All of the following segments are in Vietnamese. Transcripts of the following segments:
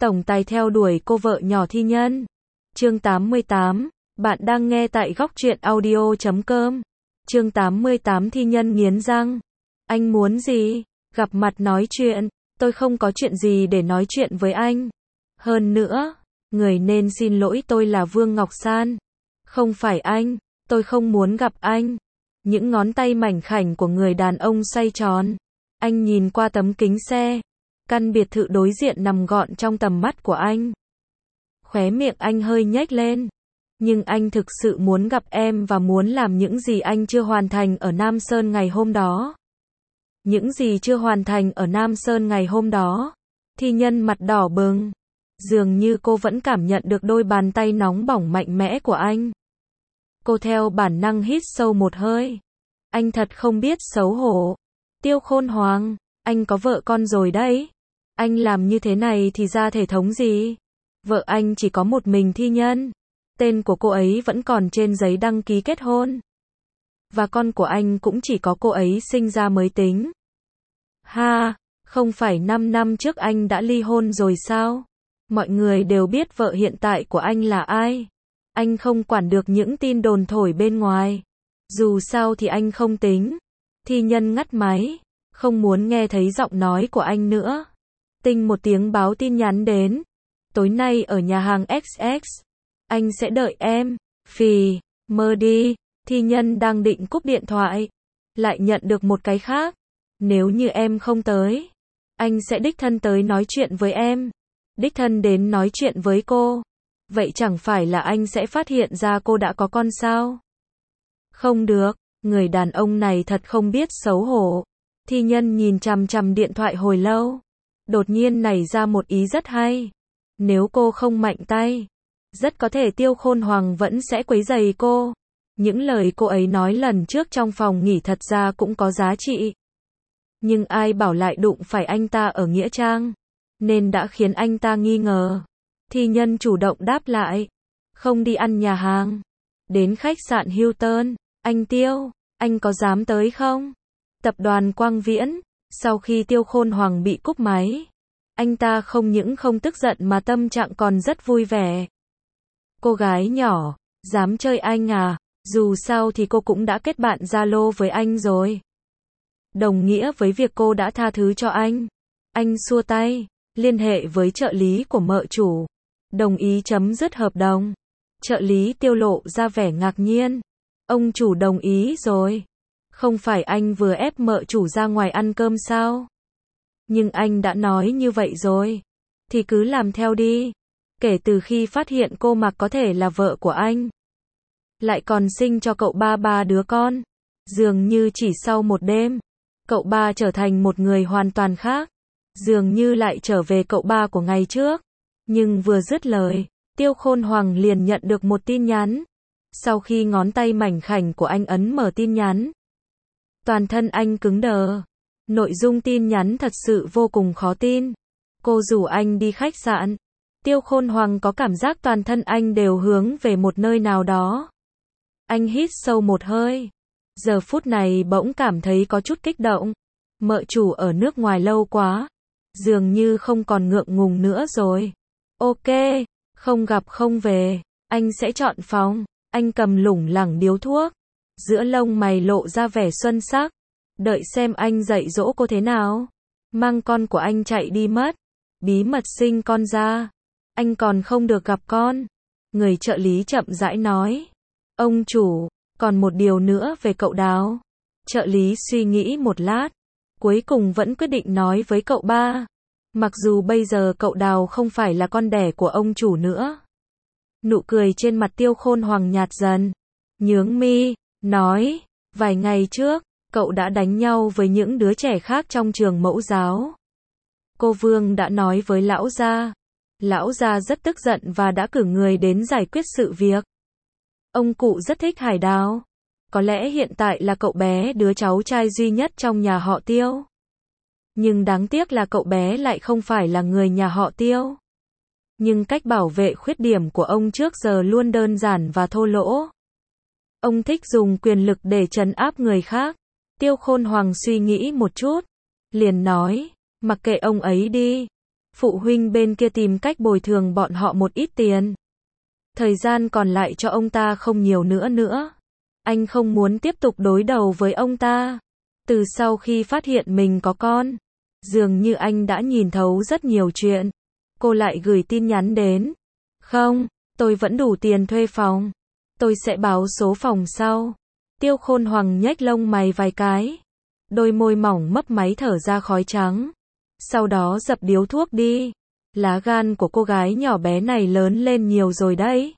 tổng tài theo đuổi cô vợ nhỏ thi nhân. Chương 88, bạn đang nghe tại góc truyện audio.com. Chương 88 thi nhân nghiến răng. Anh muốn gì? Gặp mặt nói chuyện, tôi không có chuyện gì để nói chuyện với anh. Hơn nữa, người nên xin lỗi tôi là Vương Ngọc San. Không phải anh, tôi không muốn gặp anh. Những ngón tay mảnh khảnh của người đàn ông xoay tròn. Anh nhìn qua tấm kính xe. Căn biệt thự đối diện nằm gọn trong tầm mắt của anh. Khóe miệng anh hơi nhếch lên. Nhưng anh thực sự muốn gặp em và muốn làm những gì anh chưa hoàn thành ở Nam Sơn ngày hôm đó. Những gì chưa hoàn thành ở Nam Sơn ngày hôm đó. Thi nhân mặt đỏ bừng. Dường như cô vẫn cảm nhận được đôi bàn tay nóng bỏng mạnh mẽ của anh. Cô theo bản năng hít sâu một hơi. Anh thật không biết xấu hổ. Tiêu Khôn Hoàng, anh có vợ con rồi đấy. Anh làm như thế này thì ra thể thống gì? Vợ anh chỉ có một mình thi nhân. Tên của cô ấy vẫn còn trên giấy đăng ký kết hôn. Và con của anh cũng chỉ có cô ấy sinh ra mới tính. Ha, không phải 5 năm trước anh đã ly hôn rồi sao? Mọi người đều biết vợ hiện tại của anh là ai. Anh không quản được những tin đồn thổi bên ngoài. Dù sao thì anh không tính. Thi nhân ngắt máy, không muốn nghe thấy giọng nói của anh nữa. Tinh một tiếng báo tin nhắn đến. Tối nay ở nhà hàng XX. Anh sẽ đợi em. Phì, mơ đi. Thi nhân đang định cúp điện thoại. Lại nhận được một cái khác. Nếu như em không tới, anh sẽ đích thân tới nói chuyện với em. Đích thân đến nói chuyện với cô. Vậy chẳng phải là anh sẽ phát hiện ra cô đã có con sao? Không được, người đàn ông này thật không biết xấu hổ. Thi nhân nhìn chằm chằm điện thoại hồi lâu. Đột nhiên nảy ra một ý rất hay. Nếu cô không mạnh tay, rất có thể Tiêu Khôn Hoàng vẫn sẽ quấy rầy cô. Những lời cô ấy nói lần trước trong phòng nghỉ thật ra cũng có giá trị. Nhưng ai bảo lại đụng phải anh ta ở Nghĩa Trang, nên đã khiến anh ta nghi ngờ. Thi nhân chủ động đáp lại. Không đi ăn nhà hàng. Đến khách sạn Hilton. Anh Tiêu, anh có dám tới không? Tập đoàn Quang Viễn. Sau khi Tiêu Khôn Hoàng bị cúp máy, anh ta không những không tức giận mà tâm trạng còn rất vui vẻ. Cô gái nhỏ, dám chơi anh à? Dù sao thì cô cũng đã kết bạn Zalo với anh rồi. Đồng nghĩa với việc cô đã tha thứ cho anh. Anh xua tay, liên hệ với trợ lý của mợ chủ. Đồng ý chấm dứt hợp đồng. Trợ lý Tiêu lộ ra vẻ ngạc nhiên. Ông chủ đồng ý rồi. Không phải anh vừa ép mợ chủ ra ngoài ăn cơm sao? Nhưng anh đã nói như vậy rồi. Thì cứ làm theo đi. Kể từ khi phát hiện cô Mạc có thể là vợ của anh, lại còn sinh cho cậu ba đứa con. Dường như chỉ sau một đêm, cậu ba trở thành một người hoàn toàn khác. Dường như lại trở về cậu ba của ngày trước. Nhưng vừa dứt lời, Tiêu Khôn Hoàng liền nhận được một tin nhắn. Sau khi ngón tay mảnh khảnh của anh ấn mở tin nhắn, toàn thân anh cứng đờ. Nội dung tin nhắn thật sự vô cùng khó tin. Cô rủ anh đi khách sạn. Tiêu Khôn Hoàng có cảm giác toàn thân anh đều hướng về một nơi nào đó. Anh hít sâu một hơi. Giờ phút này bỗng cảm thấy có chút kích động. Mợ chủ ở nước ngoài lâu quá. Dường như không còn ngượng ngùng nữa rồi. Ok, không gặp không về. Anh sẽ chọn phòng. Anh cầm lủng lẳng điếu thuốc. Giữa lông mày lộ ra vẻ xuân sắc. Đợi xem anh dạy dỗ cô thế nào. Mang con của anh chạy đi mất. Bí mật sinh con ra. Anh còn không được gặp con. Người trợ lý chậm rãi nói. Ông chủ, còn một điều nữa về cậu Đào. Trợ lý suy nghĩ một lát. Cuối cùng vẫn quyết định nói với cậu ba. Mặc dù bây giờ cậu Đào không phải là con đẻ của ông chủ nữa. Nụ cười trên mặt Tiêu Khôn Hoàng nhạt dần. Nhướng mi, nói. Vài ngày trước, cậu đã đánh nhau với những đứa trẻ khác trong trường mẫu giáo. Cô Vương đã nói với lão gia. Lão gia rất tức giận và đã cử người đến giải quyết sự việc. Ông cụ rất thích Hải Đào. Có lẽ hiện tại là cậu bé đứa cháu trai duy nhất trong nhà họ Tiêu. Nhưng đáng tiếc là cậu bé lại không phải là người nhà họ Tiêu. Nhưng cách bảo vệ khuyết điểm của ông trước giờ luôn đơn giản và thô lỗ. Ông thích dùng quyền lực để trấn áp người khác. Tiêu Khôn Hoàng suy nghĩ một chút. Liền nói, mặc kệ ông ấy đi. Phụ huynh bên kia tìm cách bồi thường bọn họ một ít tiền. Thời gian còn lại cho ông ta không nhiều nữa. Anh không muốn tiếp tục đối đầu với ông ta. Từ sau khi phát hiện mình có con, dường như anh đã nhìn thấu rất nhiều chuyện. Cô lại gửi tin nhắn đến. Không, tôi vẫn đủ tiền thuê phòng. Tôi sẽ báo số phòng sau. Tiêu Khôn Hoàng nhếch lông mày vài cái. Đôi môi mỏng mấp máy thở ra khói trắng. Sau đó dập điếu thuốc đi. Lá gan của cô gái nhỏ bé này lớn lên nhiều rồi đấy.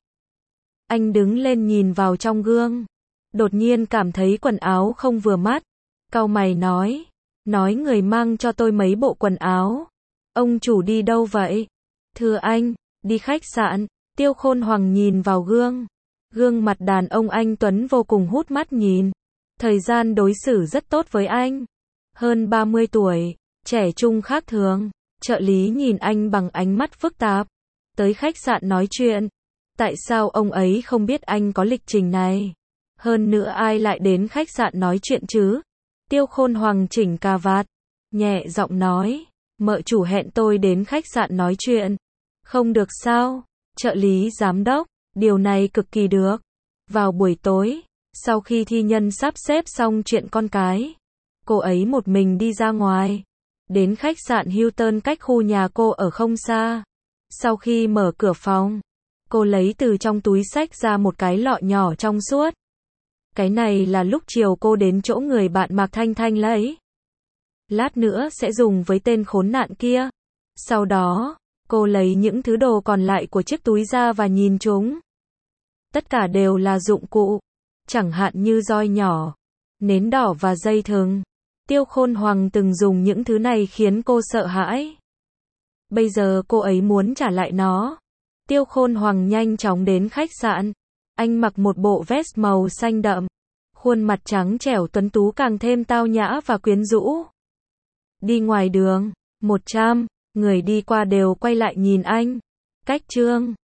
Anh đứng lên nhìn vào trong gương. Đột nhiên cảm thấy quần áo không vừa mắt. Cau mày nói. Nói người mang cho tôi mấy bộ quần áo. Ông chủ đi đâu vậy? Thưa anh, đi khách sạn. Tiêu Khôn Hoàng nhìn vào gương. Gương mặt đàn ông anh tuấn vô cùng hút mắt nhìn. Thời gian đối xử rất tốt với anh. Hơn 30 tuổi, trẻ trung khác thường. Trợ lý nhìn anh bằng ánh mắt phức tạp. Tới khách sạn nói chuyện. Tại sao ông ấy không biết anh có lịch trình này? Hơn nữa ai lại đến khách sạn nói chuyện chứ? Tiêu Khôn Hoàng chỉnh cà vạt, nhẹ giọng nói. Mợ chủ hẹn tôi đến khách sạn nói chuyện. Không được sao? Trợ lý giám đốc, điều này cực kỳ được. Vào buổi tối, sau khi thi nhân sắp xếp xong chuyện con cái, cô ấy một mình đi ra ngoài. Đến khách sạn Hilton cách khu nhà cô ở không xa. Sau khi mở cửa phòng, cô lấy từ trong túi xách ra một cái lọ nhỏ trong suốt. Cái này là lúc chiều cô đến chỗ người bạn Mạc Thanh Thanh lấy. Lát nữa sẽ dùng với tên khốn nạn kia. Sau đó, cô lấy những thứ đồ còn lại của chiếc túi ra và nhìn chúng. Tất cả đều là dụng cụ, chẳng hạn như roi nhỏ, nến đỏ và dây thừng. Tiêu Khôn Hoàng từng dùng những thứ này khiến cô sợ hãi. Bây giờ cô ấy muốn trả lại nó. Tiêu Khôn Hoàng nhanh chóng đến khách sạn. Anh mặc một bộ vest màu xanh đậm. Khuôn mặt trắng trẻo tuấn tú càng thêm tao nhã và quyến rũ. Đi ngoài đường, 100 người đi qua đều quay lại nhìn anh. Cách Trương